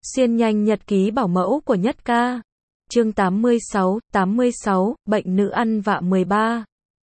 Xuyên nhanh nhật ký bảo mẫu của Nhất Ca. Chương 86, bệnh nữ ăn vạ 13.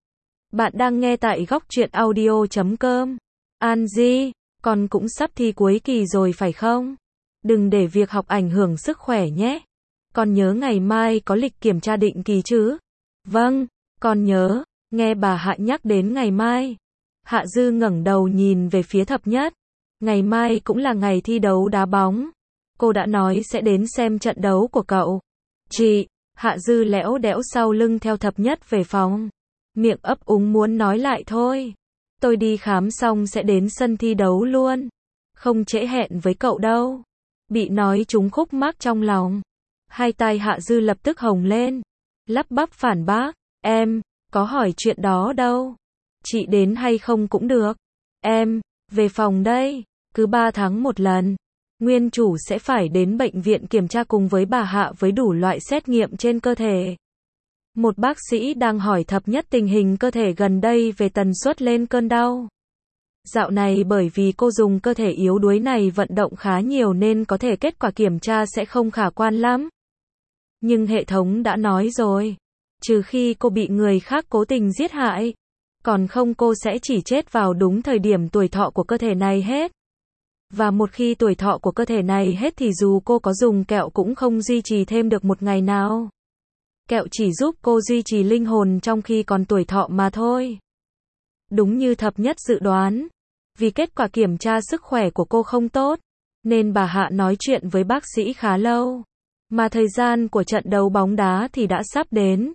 Bạn đang nghe tại góc truyện audio.com. Angie, con cũng sắp thi cuối kỳ rồi phải không? Đừng để việc học ảnh hưởng sức khỏe nhé. Con nhớ ngày mai có lịch kiểm tra định kỳ chứ? Vâng, con nhớ. Nghe bà Hạ nhắc đến ngày mai, Hạ Dư ngẩng đầu nhìn về phía Thập Nhất. Ngày mai cũng là ngày thi đấu đá bóng. Cô đã nói sẽ đến xem trận đấu của cậu. Chị, Hạ Dư lẽo đẽo sau lưng theo Thập Nhất về phòng. Miệng ấp úng muốn nói lại thôi. Tôi đi khám xong sẽ đến sân thi đấu luôn. Không trễ hẹn với cậu đâu. Bị nói trúng khúc mắc trong lòng. Hai tai Hạ Dư lập tức hồng lên. Lắp bắp phản bác. Em, có hỏi chuyện đó đâu. Chị đến hay không cũng được. Em, về phòng đây. Cứ 3 tháng một lần. Nguyên chủ sẽ phải đến bệnh viện kiểm tra cùng với bà Hạ với đủ loại xét nghiệm trên cơ thể. Một bác sĩ đang hỏi Thập Nhất tình hình cơ thể gần đây về tần suất lên cơn đau. Dạo này bởi vì cô dùng cơ thể yếu đuối này vận động khá nhiều nên có thể kết quả kiểm tra sẽ không khả quan lắm. Nhưng hệ thống đã nói rồi, trừ khi cô bị người khác cố tình giết hại, còn không cô sẽ chỉ chết vào đúng thời điểm tuổi thọ của cơ thể này hết. Và một khi tuổi thọ của cơ thể này hết thì dù cô có dùng kẹo cũng không duy trì thêm được một ngày nào. Kẹo chỉ giúp cô duy trì linh hồn trong khi còn tuổi thọ mà thôi. Đúng như Thập Nhất dự đoán, vì kết quả kiểm tra sức khỏe của cô không tốt, nên bà Hạ nói chuyện với bác sĩ khá lâu. Mà thời gian của trận đấu bóng đá thì đã sắp đến.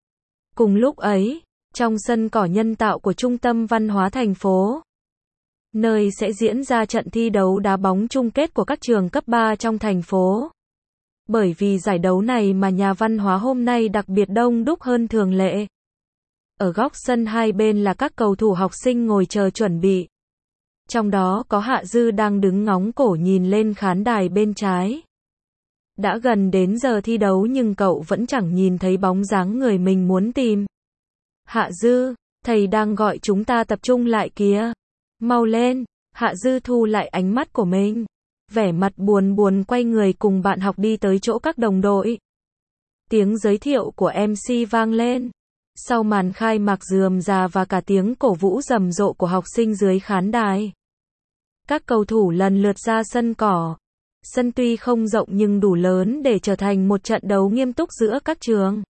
Cùng lúc ấy, trong sân cỏ nhân tạo của Trung tâm Văn hóa thành phố, nơi sẽ diễn ra trận thi đấu đá bóng chung kết của các trường cấp 3 trong thành phố. Bởi vì giải đấu này mà nhà văn hóa hôm nay đặc biệt đông đúc hơn thường lệ. Ở góc sân hai bên là các cầu thủ học sinh ngồi chờ chuẩn bị. Trong đó có Hạ Dư đang đứng ngóng cổ nhìn lên khán đài bên trái. Đã gần đến giờ thi đấu nhưng cậu vẫn chẳng nhìn thấy bóng dáng người mình muốn tìm. Hạ Dư, thầy đang gọi chúng ta tập trung lại kìa. Mau lên. Hạ Dư thu lại ánh mắt của mình. Vẻ mặt buồn buồn quay người cùng bạn học đi tới chỗ các đồng đội. Tiếng giới thiệu của MC vang lên. Sau màn khai mạc rườm rà và cả tiếng cổ vũ rầm rộ của học sinh dưới khán đài, các cầu thủ lần lượt ra sân cỏ. Sân tuy không rộng nhưng đủ lớn để trở thành một trận đấu nghiêm túc giữa các trường.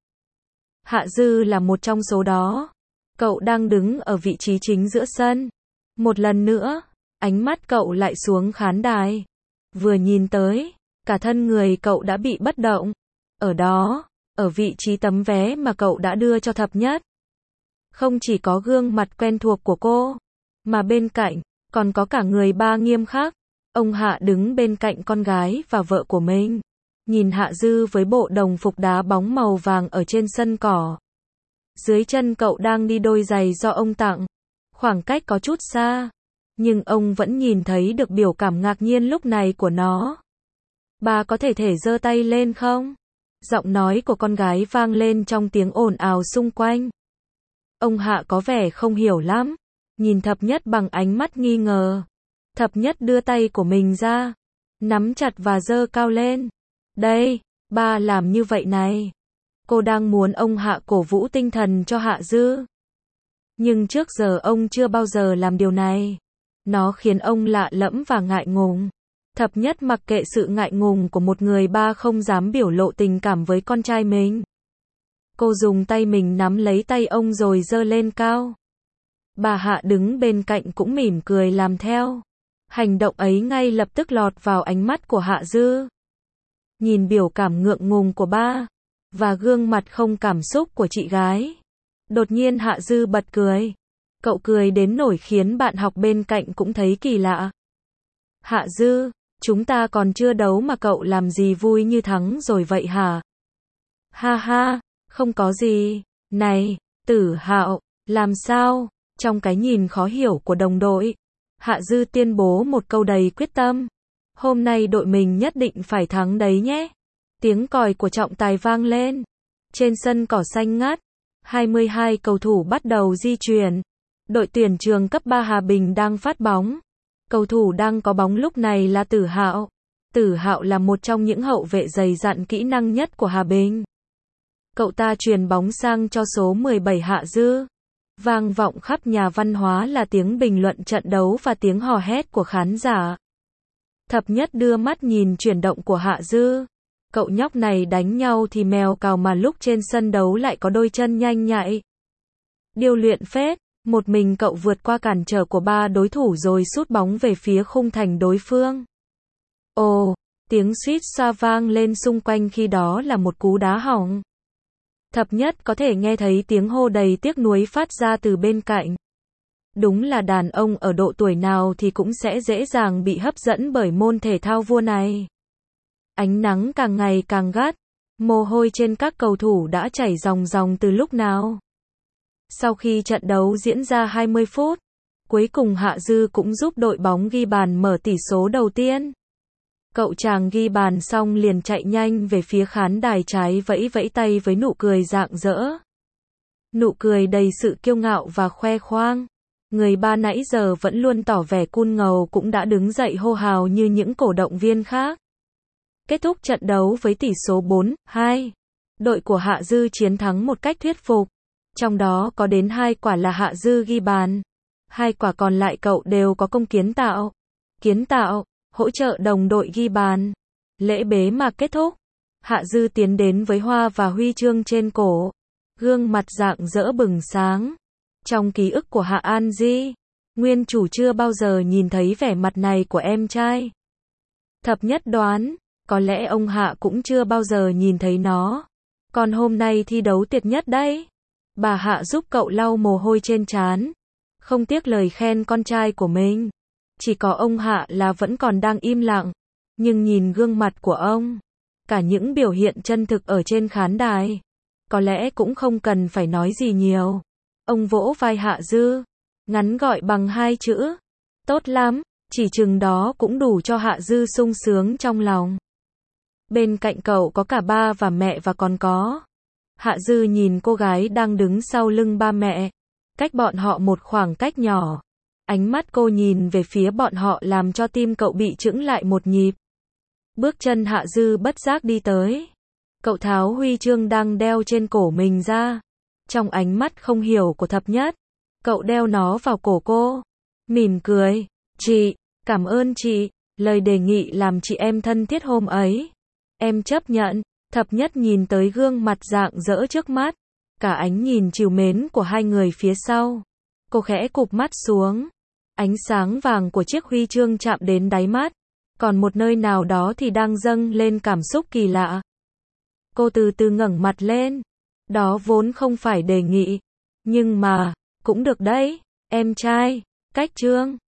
Hạ Dư là một trong số đó. Cậu đang đứng ở vị trí chính giữa sân. Một lần nữa, ánh mắt cậu lại xuống khán đài. Vừa nhìn tới, cả thân người cậu đã bị bất động. Ở đó, ở vị trí tấm vé mà cậu đã đưa cho Thập Nhất, không chỉ có gương mặt quen thuộc của cô, mà bên cạnh, còn có cả người ba nghiêm khắc. Ông Hạ đứng bên cạnh con gái và vợ của mình. Nhìn Hạ Dư với bộ đồng phục đá bóng màu vàng ở trên sân cỏ. Dưới chân cậu đang đi đôi giày do ông tặng. Khoảng cách có chút xa, nhưng ông vẫn nhìn thấy được biểu cảm ngạc nhiên lúc này của nó. Bà có thể giơ tay lên không? Giọng nói của con gái vang lên trong tiếng ồn ào xung quanh. Ông Hạ có vẻ không hiểu lắm, nhìn Thập Nhất bằng ánh mắt nghi ngờ. Thập Nhất đưa tay của mình ra, nắm chặt và giơ cao lên. Đây, ba làm như vậy này. Cô đang muốn ông Hạ cổ vũ tinh thần cho Hạ Dư. Nhưng trước giờ ông chưa bao giờ làm điều này. Nó khiến ông lạ lẫm và ngại ngùng. Thập Nhất mặc kệ sự ngại ngùng của một người ba không dám biểu lộ tình cảm với con trai mình. Cô dùng tay mình nắm lấy tay ông rồi giơ lên cao. Bà Hạ đứng bên cạnh cũng mỉm cười làm theo. Hành động ấy ngay lập tức lọt vào ánh mắt của Hạ Dư. Nhìn biểu cảm ngượng ngùng của ba, và gương mặt không cảm xúc của chị gái. Đột nhiên Hạ Dư bật cười. Cậu cười đến nỗi khiến bạn học bên cạnh cũng thấy kỳ lạ. Hạ Dư, chúng ta còn chưa đấu mà cậu làm gì vui như thắng rồi vậy hả? Ha ha, không có gì. Này, Tử Hạo, làm sao? Trong cái nhìn khó hiểu của đồng đội, Hạ Dư tuyên bố một câu đầy quyết tâm. Hôm nay đội mình nhất định phải thắng đấy nhé. Tiếng còi của trọng tài vang lên. Trên sân cỏ xanh ngắt, 22 cầu thủ bắt đầu di chuyển. Đội tuyển trường cấp 3 Hà Bình đang phát bóng. Cầu thủ đang có bóng lúc này là Tử Hạo. Tử Hạo là một trong những hậu vệ dày dặn kỹ năng nhất của Hà Bình. Cậu ta chuyền bóng sang cho số 17 Hạ Dư. Vang vọng khắp nhà văn hóa là tiếng bình luận trận đấu và tiếng hò hét của khán giả. Thập Nhất đưa mắt nhìn chuyển động của Hạ Dư. Cậu nhóc này đánh nhau thì mèo cào mà lúc trên sân đấu lại có đôi chân nhanh nhạy. Điêu luyện phết, một mình cậu vượt qua cản trở của 3 đối thủ rồi sút bóng về phía khung thành đối phương. Ồ, tiếng suýt xoa vang lên xung quanh khi đó là một cú đá hỏng. Thập Nhất có thể nghe thấy tiếng hô đầy tiếc nuối phát ra từ bên cạnh. Đúng là đàn ông ở độ tuổi nào thì cũng sẽ dễ dàng bị hấp dẫn bởi môn thể thao vua này. Ánh nắng càng ngày càng gắt, mồ hôi trên các cầu thủ đã chảy ròng ròng từ lúc nào. Sau khi trận đấu diễn ra 20 phút, cuối cùng Hạ Dư cũng giúp đội bóng ghi bàn mở tỷ số đầu tiên. Cậu chàng ghi bàn xong liền chạy nhanh về phía khán đài trái vẫy vẫy tay với nụ cười rạng rỡ. Nụ cười đầy sự kiêu ngạo và khoe khoang. Người ba nãy giờ vẫn luôn tỏ vẻ cool ngầu cũng đã đứng dậy hô hào như những cổ động viên khác. Kết thúc trận đấu với tỷ số 4-2. Đội của Hạ Dư chiến thắng một cách thuyết phục. Trong đó có đến 2 quả là Hạ Dư ghi bàn. 2 quả còn lại cậu đều có công kiến tạo, hỗ trợ đồng đội ghi bàn. Lễ bế mạc kết thúc. Hạ Dư tiến đến với hoa và huy chương trên cổ. Gương mặt rạng rỡ bừng sáng. Trong ký ức của Hạ An Di, nguyên chủ chưa bao giờ nhìn thấy vẻ mặt này của em trai. Thập Nhất đoán, có lẽ ông Hạ cũng chưa bao giờ nhìn thấy nó. Còn hôm nay thi đấu tuyệt nhất đấy. Bà Hạ giúp cậu lau mồ hôi trên trán. Không tiếc lời khen con trai của mình. Chỉ có ông Hạ là vẫn còn đang im lặng. Nhưng nhìn gương mặt của ông, cả những biểu hiện chân thực ở trên khán đài, có lẽ cũng không cần phải nói gì nhiều. Ông vỗ vai Hạ Dư, ngắn gọi bằng 2 chữ. Tốt lắm, chỉ chừng đó cũng đủ cho Hạ Dư sung sướng trong lòng. Bên cạnh cậu có cả ba và mẹ và còn có. Hạ Dư nhìn cô gái đang đứng sau lưng ba mẹ, cách bọn họ một khoảng cách nhỏ. Ánh mắt cô nhìn về phía bọn họ làm cho tim cậu bị chững lại một nhịp. Bước chân Hạ Dư bất giác đi tới. Cậu tháo huy chương đang đeo trên cổ mình ra. Trong ánh mắt không hiểu của Thập Nhất, cậu đeo nó vào cổ cô. Mỉm cười. Chị, cảm ơn chị. Lời đề nghị làm chị em thân thiết hôm ấy. Em chấp nhận. Thập Nhất nhìn tới gương mặt rạng rỡ trước mắt. Cả ánh nhìn trìu mến của hai người phía sau. Cô khẽ cụp mắt xuống. Ánh sáng vàng của chiếc huy chương chạm đến đáy mắt. Còn một nơi nào đó thì đang dâng lên cảm xúc kỳ lạ. Cô từ từ ngẩng mặt lên. Đó vốn không phải đề nghị. Nhưng mà, cũng được đấy, em trai. Cách chương